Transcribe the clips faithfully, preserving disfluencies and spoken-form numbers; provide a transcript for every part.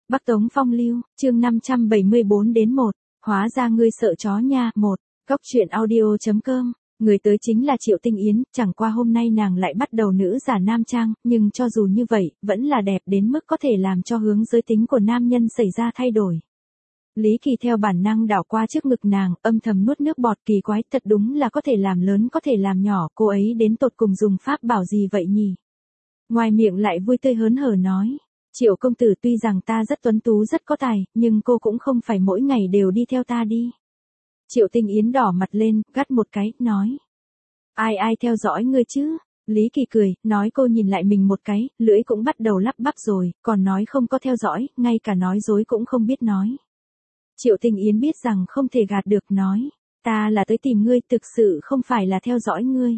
Bắc Tống Phong Lưu, chương năm trăm bảy mươi bốn đến một, hóa ra ngươi sợ chó nha, một, Cóc truyện audio chấm com, người tới chính là Triệu Tinh Yến, chẳng qua hôm nay nàng lại bắt đầu nữ giả nam trang, nhưng cho dù như vậy, vẫn là đẹp đến mức có thể làm cho hướng giới tính của nam nhân xảy ra thay đổi. Lý Kỳ theo bản năng đảo qua trước ngực nàng, âm thầm nuốt nước bọt, kỳ quái, thật đúng là có thể làm lớn có thể làm nhỏ, cô ấy đến tột cùng dùng pháp bảo gì vậy nhỉ? Ngoài miệng lại vui tươi hớn hở nói. Triệu công tử, tuy rằng ta rất tuấn tú rất có tài, nhưng cô cũng không phải mỗi ngày đều đi theo ta đi. Triệu Tinh Yến đỏ mặt lên, gắt một cái, nói. Ai ai theo dõi ngươi chứ? Lý Kỳ cười, nói cô nhìn lại mình một cái, lưỡi cũng bắt đầu lắp bắp rồi, còn nói không có theo dõi, ngay cả nói dối cũng không biết nói. Triệu Tinh Yến biết rằng không thể gạt được, nói. Ta là tới tìm ngươi, thực sự không phải là theo dõi ngươi.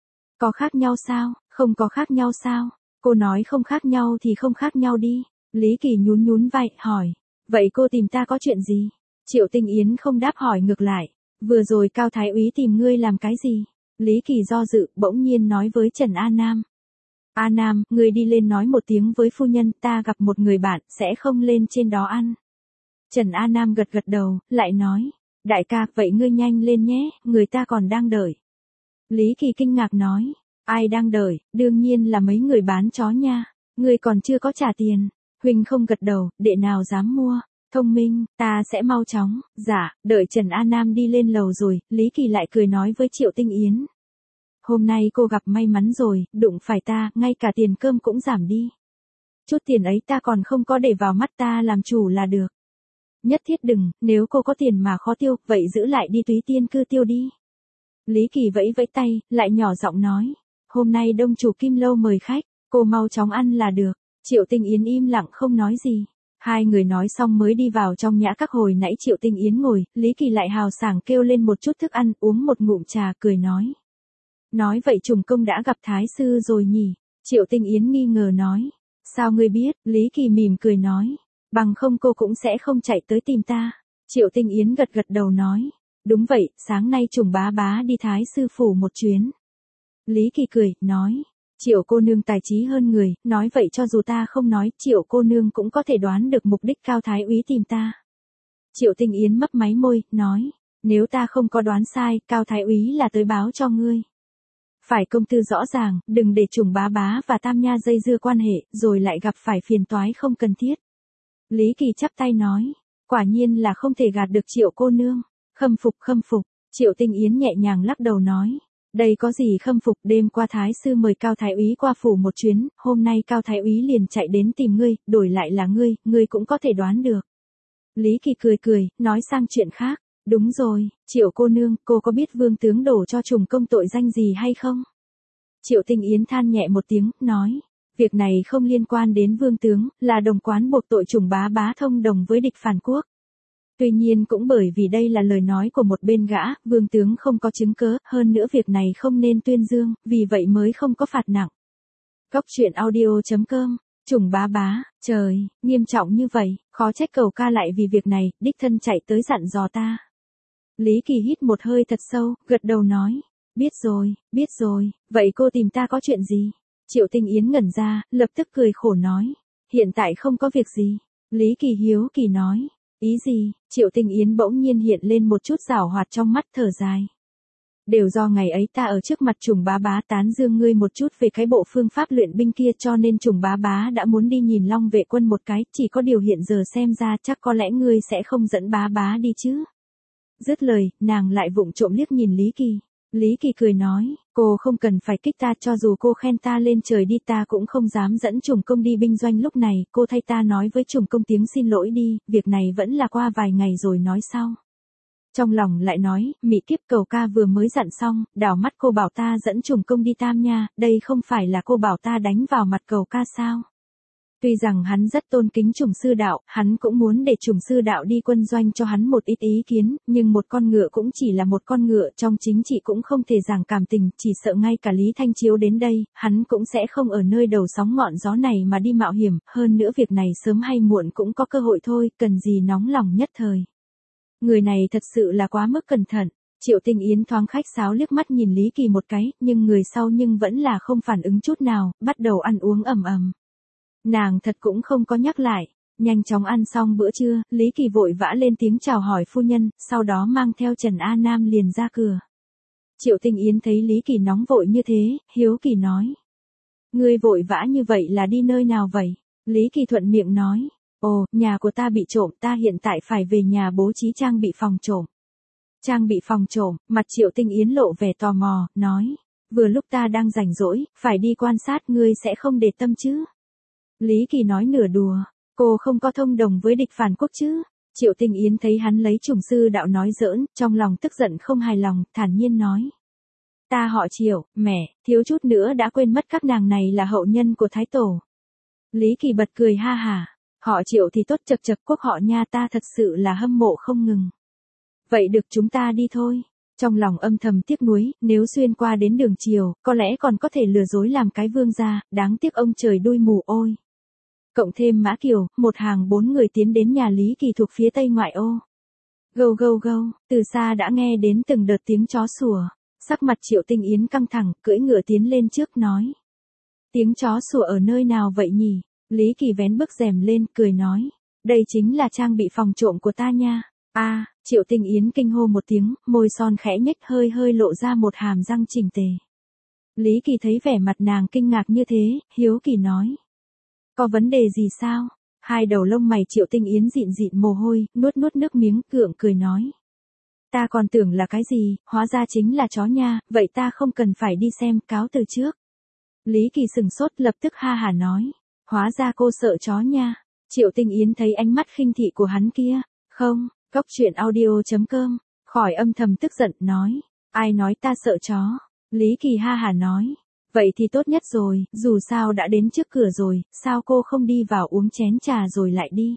Có khác nhau sao? Không có khác nhau sao? Cô nói không khác nhau thì không khác nhau đi. Lý Kỳ nhún nhún vai, hỏi. Vậy cô tìm ta có chuyện gì? Triệu Tinh Yến không đáp, hỏi ngược lại. Vừa rồi Cao Thái úy tìm ngươi làm cái gì? Lý Kỳ do dự, bỗng nhiên nói với Trần A Nam. A Nam, ngươi đi lên nói một tiếng với phu nhân, ta gặp một người bạn, sẽ không lên trên đó ăn. Trần A Nam gật gật đầu, lại nói. Đại ca, vậy ngươi nhanh lên nhé, người ta còn đang đợi. Lý Kỳ kinh ngạc nói. Ai đang đợi? Đương nhiên là mấy người bán chó nha. Ngươi còn chưa có trả tiền. Huynh không gật đầu, đệ nào dám mua. Thông minh, ta sẽ mau chóng. Dạ, đợi Trần A Nam đi lên lầu rồi, Lý Kỳ lại cười nói với Triệu Tinh Yến. Hôm nay cô gặp may mắn rồi, đụng phải ta, ngay cả tiền cơm cũng giảm đi. Chút tiền ấy ta còn không có để vào mắt, ta làm chủ là được. Nhất thiết đừng, nếu cô có tiền mà khó tiêu, vậy giữ lại đi túy tiên cư tiêu đi. Lý Kỳ vẫy vẫy tay, lại nhỏ giọng nói. Hôm nay đông chủ Kim Lâu mời khách, cô mau chóng ăn là được. Triệu Tinh Yến im lặng không nói gì. Hai người nói xong mới đi vào trong nhã các. Hồi nãy Triệu Tinh Yến ngồi, Lý Kỳ lại hào sảng kêu lên một chút thức ăn, uống một ngụm trà, cười nói. Nói vậy Trùng Công đã gặp Thái sư rồi nhỉ? Triệu Tinh Yến nghi ngờ nói. Sao ngươi biết? Lý Kỳ mỉm cười nói. Bằng không cô cũng sẽ không chạy tới tìm ta. Triệu Tinh Yến gật gật đầu nói. Đúng vậy, sáng nay Trùng bá bá đi Thái sư phủ một chuyến. Lý Kỳ cười, nói. Triệu cô nương tài trí hơn người, nói vậy cho dù ta không nói, Triệu cô nương cũng có thể đoán được mục đích Cao Thái úy tìm ta. Triệu Tinh Yến mấp máy môi, nói. Nếu ta không có đoán sai, Cao Thái úy là tới báo cho ngươi. Phải công tư rõ ràng, đừng để Trùng bá bá và Tam Nha dây dưa quan hệ, rồi lại gặp phải phiền toái không cần thiết. Lý Kỳ chắp tay nói. Quả nhiên là không thể gạt được Triệu cô nương. Khâm phục khâm phục. Triệu Tinh Yến nhẹ nhàng lắc đầu nói. Đây có gì khâm phục, đêm qua Thái sư mời Cao Thái úy qua phủ một chuyến, hôm nay Cao Thái úy liền chạy đến tìm ngươi, đổi lại là ngươi, ngươi cũng có thể đoán được. Lý Kỳ cười cười, nói sang chuyện khác. Đúng rồi, Triệu cô nương, cô có biết Vương tướng đổ cho Trùng Công tội danh gì hay không? Triệu Tinh Yến than nhẹ một tiếng, nói. Việc này không liên quan đến Vương tướng, là đồng quán buộc tội Trùng bá bá thông đồng với địch phản quốc. Tuy nhiên cũng bởi vì đây là lời nói của một bên gã, Vương tướng không có chứng cớ, hơn nữa việc này không nên tuyên dương, vì vậy mới không có phạt nặng. Cóc truyện audio chấm com, Trùng bá bá, trời, nghiêm trọng như vậy, khó trách Cầu ca lại vì việc này, đích thân chạy tới dặn dò ta. Lý Kỳ hít một hơi thật sâu, gật đầu nói. Biết rồi, biết rồi, vậy cô tìm ta có chuyện gì? Triệu Tinh Yến ngẩn ra, lập tức cười khổ nói. Hiện tại không có việc gì. Lý Kỳ hiếu kỳ nói. Ý gì? Triệu Tinh Yến bỗng nhiên hiện lên một chút giảo hoạt trong mắt, thở dài. Đều do ngày ấy ta ở trước mặt Trùng bá bá tán dương ngươi một chút về cái bộ phương pháp luyện binh kia, cho nên Trùng bá bá đã muốn đi nhìn Long vệ quân một cái, chỉ có điều hiện giờ xem ra chắc có lẽ ngươi sẽ không dẫn bá bá đi chứ. Dứt lời, nàng lại vụng trộm liếc nhìn Lý Kỳ. Lý Kỳ cười nói, cô không cần phải kích ta, cho dù cô khen ta lên trời đi ta cũng không dám dẫn Trùng Công đi binh doanh lúc này, cô thay ta nói với Trùng Công tiếng xin lỗi đi, việc này vẫn là qua vài ngày rồi nói sau. Trong lòng lại nói, mị kiếp, Cầu ca vừa mới dặn xong, đảo mắt cô bảo ta dẫn Trùng Công đi Tam Nha, đây không phải là cô bảo ta đánh vào mặt Cầu ca sao? Tuy rằng hắn rất tôn kính Trùng sư đạo, hắn cũng muốn để Trùng sư đạo đi quân doanh cho hắn một ít ý kiến, nhưng một con ngựa cũng chỉ là một con ngựa, trong chính trị cũng không thể giảng cảm tình, chỉ sợ ngay cả Lý Thanh Chiếu đến đây, hắn cũng sẽ không ở nơi đầu sóng ngọn gió này mà đi mạo hiểm, hơn nữa việc này sớm hay muộn cũng có cơ hội thôi, cần gì nóng lòng nhất thời. Người này thật sự là quá mức cẩn thận. Triệu Tinh Yến thoáng khách sáo liếc mắt nhìn Lý Kỳ một cái, nhưng người sau nhưng vẫn là không phản ứng chút nào, bắt đầu ăn uống ầm ầm. Nàng thật cũng không có nhắc lại, Nhanh chóng ăn xong bữa trưa, Lý Kỳ vội vã lên tiếng chào hỏi phu nhân, sau đó mang theo Trần A Nam liền ra cửa. Triệu Tinh Yến thấy Lý Kỳ nóng vội như thế, hiếu kỳ nói. Ngươi vội vã như vậy là đi nơi nào vậy? Lý Kỳ thuận miệng nói. Ồ, nhà của ta bị trộm, ta hiện tại phải về nhà bố trí trang bị phòng trộm. Trang bị phòng trộm, mặt Triệu Tinh Yến lộ vẻ tò mò, nói. Vừa lúc ta đang rảnh rỗi, phải đi quan sát, ngươi sẽ không để tâm chứ? Lý Kỳ nói nửa đùa, cô không có thông đồng với địch phản quốc chứ? Triệu Tinh Yến thấy hắn lấy trùng sư đạo nói giỡn, trong lòng tức giận không hài lòng, thản nhiên nói. Ta họ Triệu, mẹ, thiếu chút nữa đã quên mất các nàng này là hậu nhân của Thái Tổ. Lý Kỳ bật cười ha hả, họ Triệu thì tốt, chật chật, quốc họ nha, ta thật sự là hâm mộ không ngừng. Vậy được, chúng ta đi thôi. Trong lòng âm thầm tiếc nuối, nếu xuyên qua đến đường Triều, có lẽ còn có thể lừa dối làm cái vương gia, đáng tiếc ông trời đuôi mù ôi. Cộng thêm Mã Kiều, một hàng bốn người tiến đến nhà Lý Kỳ thuộc phía tây ngoại ô. Gâu gâu gâu, từ xa đã nghe đến từng đợt tiếng chó sủa. Sắc mặt Triệu Tinh Yến căng thẳng, cưỡi ngựa tiến lên trước nói. Tiếng chó sủa ở nơi nào vậy nhỉ? Lý Kỳ vén bức rèm lên, cười nói. Đây chính là trang bị phòng trộm của ta nha. A, à, Triệu Tinh Yến kinh hô một tiếng, môi son khẽ nhếch, hơi hơi lộ ra một hàm răng chỉnh tề. Lý Kỳ thấy vẻ mặt nàng kinh ngạc như thế, hiếu kỳ nói. Có vấn đề gì sao? Hai đầu lông mày Triệu Tinh Yến dịn dịn mồ hôi, nuốt nuốt nước miếng, gượng cười nói. Ta còn tưởng là cái gì, hóa ra chính là chó nha, vậy ta không cần phải đi xem, cáo từ trước. Lý Kỳ sừng sốt, lập tức ha hả nói. Hóa ra cô sợ chó nha. Triệu Tinh Yến thấy ánh mắt khinh thị của hắn kia. Không, Cốc truyện audio chấm com, khỏi âm thầm tức giận, nói. Ai nói ta sợ chó? Lý Kỳ ha hả nói. Vậy thì tốt nhất rồi, dù sao đã đến trước cửa rồi, sao cô không đi vào uống chén trà rồi lại đi?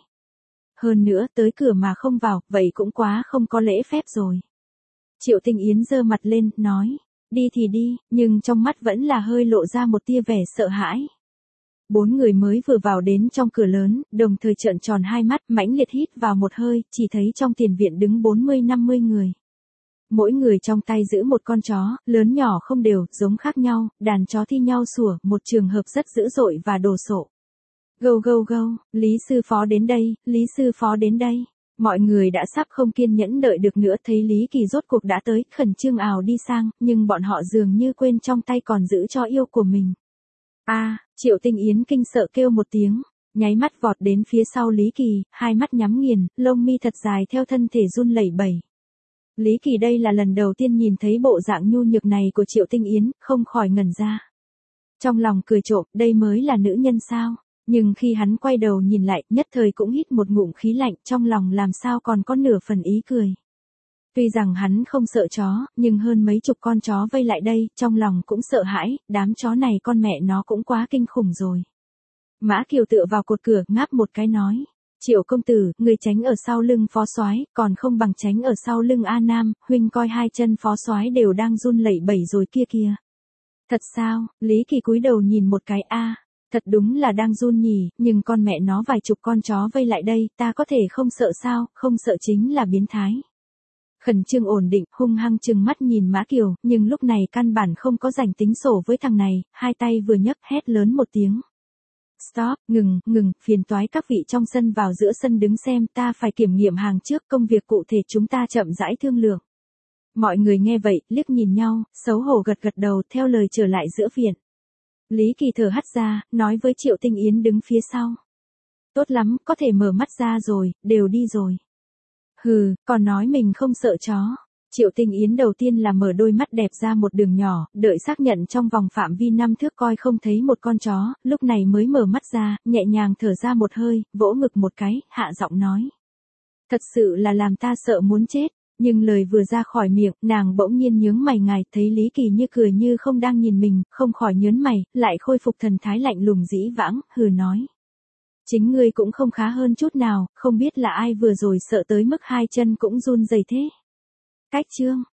Hơn nữa, tới cửa mà không vào, vậy cũng quá không có lễ phép rồi. Triệu Tinh Yến giơ mặt lên, nói. Đi thì đi, nhưng trong mắt vẫn là hơi lộ ra một tia vẻ sợ hãi. Bốn người mới vừa vào đến trong cửa lớn, đồng thời trợn tròn hai mắt, mãnh liệt hít vào một hơi, chỉ thấy trong tiền viện đứng bốn mươi năm mươi người. Mỗi người trong tay giữ một con chó, lớn nhỏ không đều, giống khác nhau, đàn chó thi nhau sủa, một trường hợp rất dữ dội và đồ sộ. Gâu gâu gâu, Lý sư phó đến đây, Lý sư phó đến đây. Mọi người đã sắp không kiên nhẫn đợi được nữa, thấy Lý Kỳ rốt cuộc đã tới, khẩn trương ào đi sang, nhưng bọn họ dường như quên trong tay còn giữ cho yêu của mình. A, à, Triệu Tinh Yến kinh sợ kêu một tiếng, nháy mắt vọt đến phía sau Lý Kỳ, hai mắt nhắm nghiền, lông mi thật dài theo thân thể run lẩy bẩy. Lý Kỳ đây là lần đầu tiên nhìn thấy bộ dạng nhu nhược này của Triệu Tinh Yến, không khỏi ngẩn ra. Trong lòng cười trộm, đây mới là nữ nhân sao? Nhưng khi hắn quay đầu nhìn lại, nhất thời cũng hít một ngụm khí lạnh, trong lòng làm sao còn có nửa phần ý cười. Tuy rằng hắn không sợ chó, nhưng hơn mấy chục con chó vây lại đây, trong lòng cũng sợ hãi, đám chó này con mẹ nó cũng quá kinh khủng rồi. Mã Kiều tựa vào cột cửa, ngáp một cái nói. Triệu công tử, người tránh ở sau lưng phó soái, còn không bằng tránh ở sau lưng A Nam, huynh coi hai chân phó soái đều đang run lẩy bẩy rồi kia kìa. Thật sao? Lý Kỳ cúi đầu nhìn một cái, a, thật đúng là đang run nhỉ, nhưng con mẹ nó vài chục con chó vây lại đây, ta có thể không sợ sao, không sợ chính là biến thái. Khẩn trương ổn định, hung hăng trừng mắt nhìn Mã Kiều, nhưng lúc này căn bản không có rảnh tính sổ với thằng này, hai tay vừa nhấc hét lớn một tiếng. Stop, ngừng, ngừng, phiền toái các vị trong sân vào giữa sân đứng xem, ta phải kiểm nghiệm hàng trước, công việc cụ thể chúng ta chậm rãi thương lượng. Mọi người nghe vậy, liếc nhìn nhau, xấu hổ gật gật đầu, theo lời trở lại giữa viện. Lý Kỳ thở hắt ra, nói với Triệu Tinh Yến đứng phía sau. Tốt lắm, có thể mở mắt ra rồi, đều đi rồi. Hừ, còn nói mình không sợ chó. Triệu Tinh Yến đầu tiên là mở đôi mắt đẹp ra một đường nhỏ, đợi xác nhận trong vòng phạm vi năm thước coi không thấy một con chó, lúc này mới mở mắt ra, nhẹ nhàng thở ra một hơi, vỗ ngực một cái, hạ giọng nói. Thật sự là làm ta sợ muốn chết, nhưng lời vừa ra khỏi miệng, nàng bỗng nhiên nhướng mày ngài, thấy Lý Kỳ như cười như không đang nhìn mình, không khỏi nhớn mày, lại khôi phục thần thái lạnh lùng dĩ vãng, hừ nói. Chính ngươi cũng không khá hơn chút nào, không biết là ai vừa rồi sợ tới mức hai chân cũng run rẩy thế. Cách chương